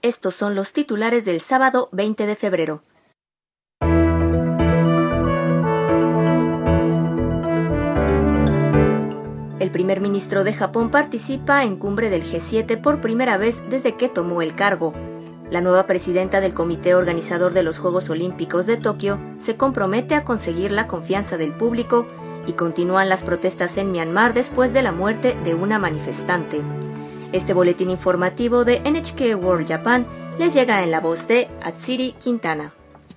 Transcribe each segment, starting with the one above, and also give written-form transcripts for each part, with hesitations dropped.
Estos son los titulares del sábado 20 de febrero. El primer ministro de Japón participa en cumbre del G7 por primera vez desde que tomó el cargo. La nueva presidenta del comité organizador de los Juegos Olímpicos de Tokio se compromete a conseguir la confianza del público y continúan las protestas en Myanmar después de la muerte de una manifestante. Este boletín informativo de NHK World Japan les llega en la voz de Atsiri Quintana.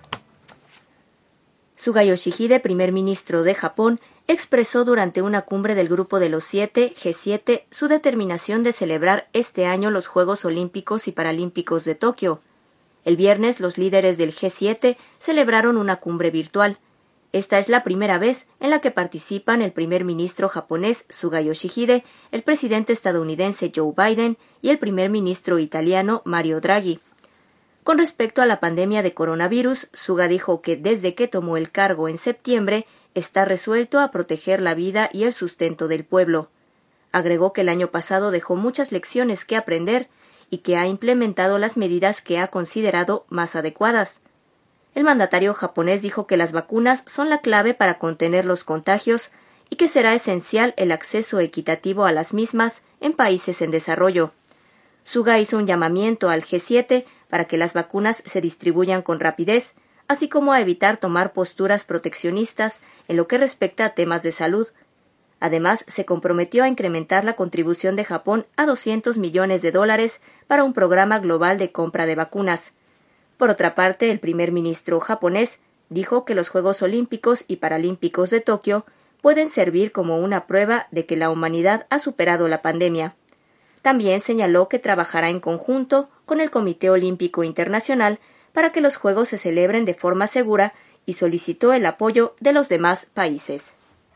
Suga Yoshihide, primer ministro de Japón, expresó durante una cumbre del Grupo de los 7, G7, su determinación de celebrar este año los Juegos Olímpicos y Paralímpicos de Tokio. El viernes, los líderes del G7 celebraron una cumbre virtual. Esta es la primera vez en la que participan el primer ministro japonés Suga Yoshihide, el presidente estadounidense Joe Biden y el primer ministro italiano Mario Draghi. Con respecto a la pandemia de coronavirus, Suga dijo que desde que tomó el cargo en septiembre, está resuelto a proteger la vida y el sustento del pueblo. Agregó que el año pasado dejó muchas lecciones que aprender y que ha implementado las medidas que ha considerado más adecuadas. El mandatario japonés dijo que las vacunas son la clave para contener los contagios y que será esencial el acceso equitativo a las mismas en países en desarrollo. Suga hizo un llamamiento al G7 para que las vacunas se distribuyan con rapidez, así como a evitar tomar posturas proteccionistas en lo que respecta a temas de salud. Además, se comprometió a incrementar la contribución de Japón a $200 millones para un programa global de compra de vacunas. Por otra parte, el primer ministro japonés dijo que los Juegos Olímpicos y Paralímpicos de Tokio pueden servir como una prueba de que la humanidad ha superado la pandemia. También señaló que trabajará en conjunto con el Comité Olímpico Internacional para que los Juegos se celebren de forma segura y solicitó el apoyo de los demás países.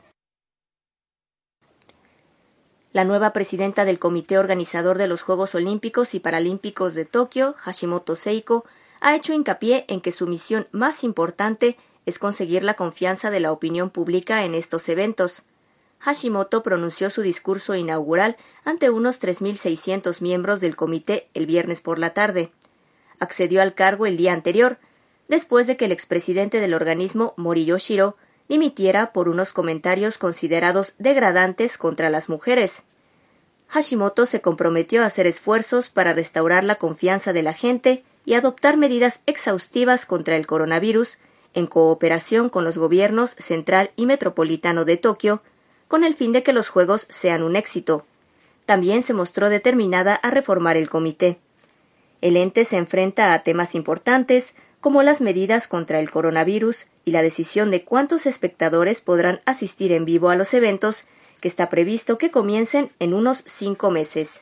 La nueva presidenta del Comité Organizador de los Juegos Olímpicos y Paralímpicos de Tokio, Hashimoto Seiko, ha hecho hincapié en que su misión más importante es conseguir la confianza de la opinión pública en estos eventos. Hashimoto pronunció su discurso inaugural ante unos 3.600 miembros del comité el viernes por la tarde. Accedió al cargo el día anterior, después de que el expresidente del organismo, Mori Yoshiro, dimitiera por unos comentarios considerados degradantes contra las mujeres. Hashimoto se comprometió a hacer esfuerzos para restaurar la confianza de la gente y adoptar medidas exhaustivas contra el coronavirus, en cooperación con los gobiernos central y metropolitano de Tokio, con el fin de que los Juegos sean un éxito. También se mostró determinada a reformar el comité. El ente se enfrenta a temas importantes, como las medidas contra el coronavirus y la decisión de cuántos espectadores podrán asistir en vivo a los eventos, que está previsto que comiencen en unos 5 meses.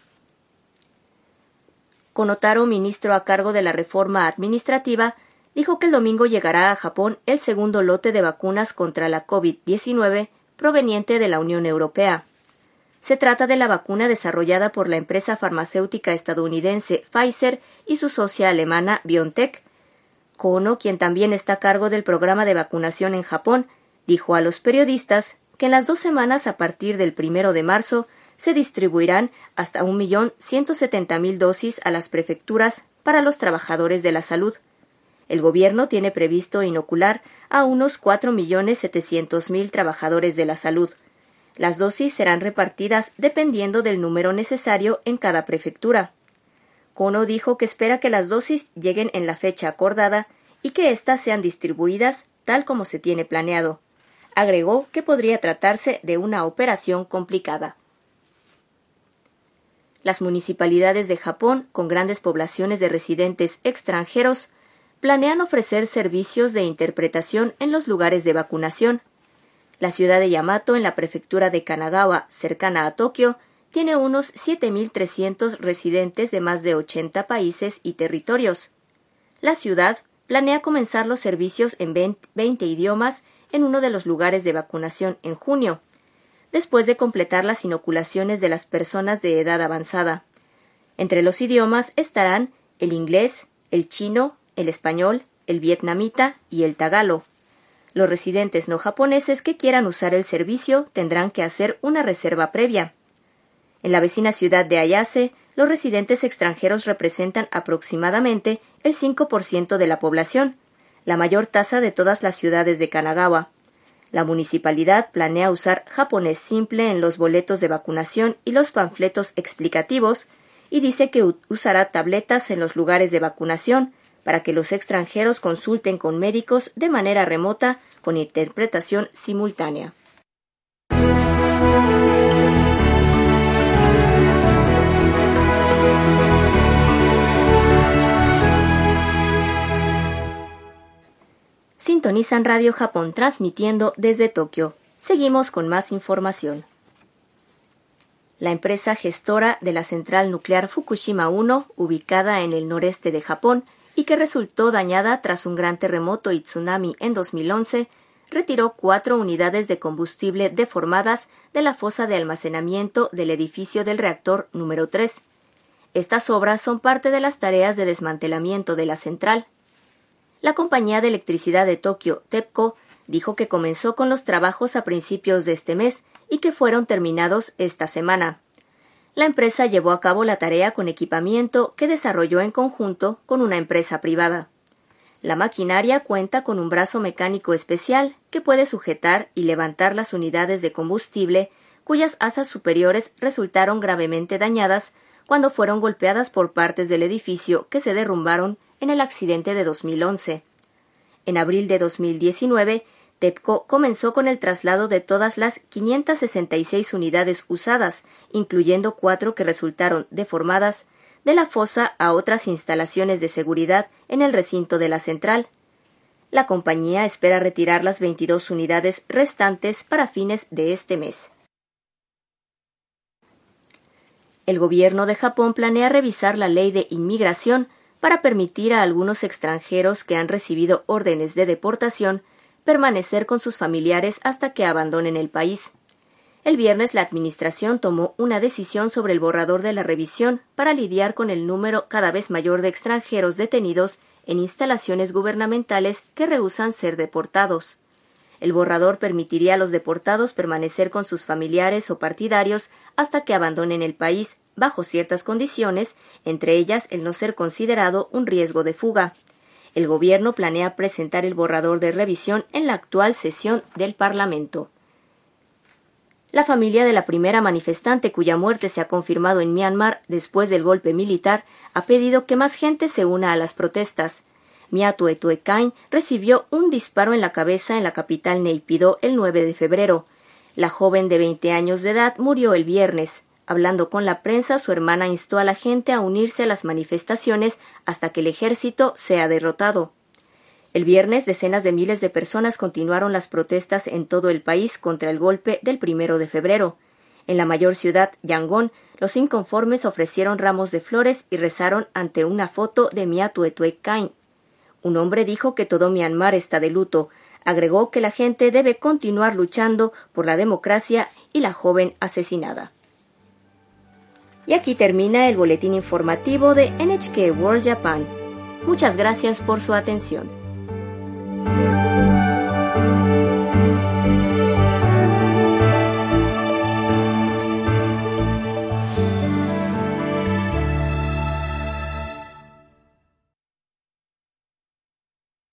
Konotaro, ministro a cargo de la reforma administrativa, dijo que el domingo llegará a Japón el segundo lote de vacunas contra la COVID-19 proveniente de la Unión Europea. Se trata de la vacuna desarrollada por la empresa farmacéutica estadounidense Pfizer y su socia alemana BioNTech. Kono, quien también está a cargo del programa de vacunación en Japón, dijo a los periodistas que en las 2 semanas a partir del 1 de marzo se distribuirán hasta 1.170.000 dosis a las prefecturas para los trabajadores de la salud. El gobierno tiene previsto inocular a unos 4.700.000 trabajadores de la salud. Las dosis serán repartidas dependiendo del número necesario en cada prefectura. Kono dijo que espera que las dosis lleguen en la fecha acordada y que éstas sean distribuidas tal como se tiene planeado. Agregó que podría tratarse de una operación complicada. Las municipalidades de Japón, con grandes poblaciones de residentes extranjeros, planean ofrecer servicios de interpretación en los lugares de vacunación. La ciudad de Yamato, en la prefectura de Kanagawa, cercana a Tokio, tiene unos 7.300 residentes de más de 80 países y territorios. La ciudad planea comenzar los servicios en 20 idiomas en uno de los lugares de vacunación en junio, después de completar las inoculaciones de las personas de edad avanzada. Entre los idiomas estarán el inglés, el chino, el español, el vietnamita y el tagalo. Los residentes no japoneses que quieran usar el servicio tendrán que hacer una reserva previa. En la vecina ciudad de Ayase, los residentes extranjeros representan aproximadamente el 5% de la población, la mayor tasa de todas las ciudades de Kanagawa. La municipalidad planea usar japonés simple en los boletos de vacunación y los panfletos explicativos, y dice que usará tabletas en los lugares de vacunación para que los extranjeros consulten con médicos de manera remota con interpretación simultánea. Sintonizan Radio Japón transmitiendo desde Tokio. Seguimos con más información. La empresa gestora de la central nuclear Fukushima 1, ubicada en el noreste de Japón y que resultó dañada tras un gran terremoto y tsunami en 2011, retiró 4 unidades de combustible deformadas de la fosa de almacenamiento del edificio del reactor número 3. Estas obras son parte de las tareas de desmantelamiento de la central. La compañía de electricidad de Tokio, TEPCO, dijo que comenzó con los trabajos a principios de este mes y que fueron terminados esta semana. La empresa llevó a cabo la tarea con equipamiento que desarrolló en conjunto con una empresa privada. La maquinaria cuenta con un brazo mecánico especial que puede sujetar y levantar las unidades de combustible cuyas asas superiores resultaron gravemente dañadas cuando fueron golpeadas por partes del edificio que se derrumbaron en el accidente de 2011. En abril de 2019, TEPCO comenzó con el traslado de todas las 566 unidades usadas, incluyendo 4 que resultaron deformadas, de la fosa a otras instalaciones de seguridad en el recinto de la central. La compañía espera retirar las 22 unidades restantes para fines de este mes. El gobierno de Japón planea revisar la ley de inmigración para permitir a algunos extranjeros que han recibido órdenes de deportación permanecer con sus familiares hasta que abandonen el país. El viernes la administración tomó una decisión sobre el borrador de la revisión para lidiar con el número cada vez mayor de extranjeros detenidos en instalaciones gubernamentales que rehúsan ser deportados. El borrador permitiría a los deportados permanecer con sus familiares o partidarios hasta que abandonen el país, bajo ciertas condiciones, entre ellas el no ser considerado un riesgo de fuga. El gobierno planea presentar el borrador de revisión en la actual sesión del Parlamento. La familia de la primera manifestante cuya muerte se ha confirmado en Myanmar después del golpe militar ha pedido que más gente se una a las protestas. Mia Tue Kain recibió un disparo en la cabeza en la capital Naypyidaw el 9 de febrero. La joven de 20 años de edad murió el viernes. Hablando con la prensa, su hermana instó a la gente a unirse a las manifestaciones hasta que el ejército sea derrotado. El viernes, decenas de miles de personas continuaron las protestas en todo el país contra el golpe del 1 de febrero. En la mayor ciudad, Yangon, los inconformes ofrecieron ramos de flores y rezaron ante una foto de Mia Tue Kain. Un hombre dijo que todo Myanmar está de luto. Agregó que la gente debe continuar luchando por la democracia y la joven asesinada. Y aquí termina el boletín informativo de NHK World Japan. Muchas gracias por su atención.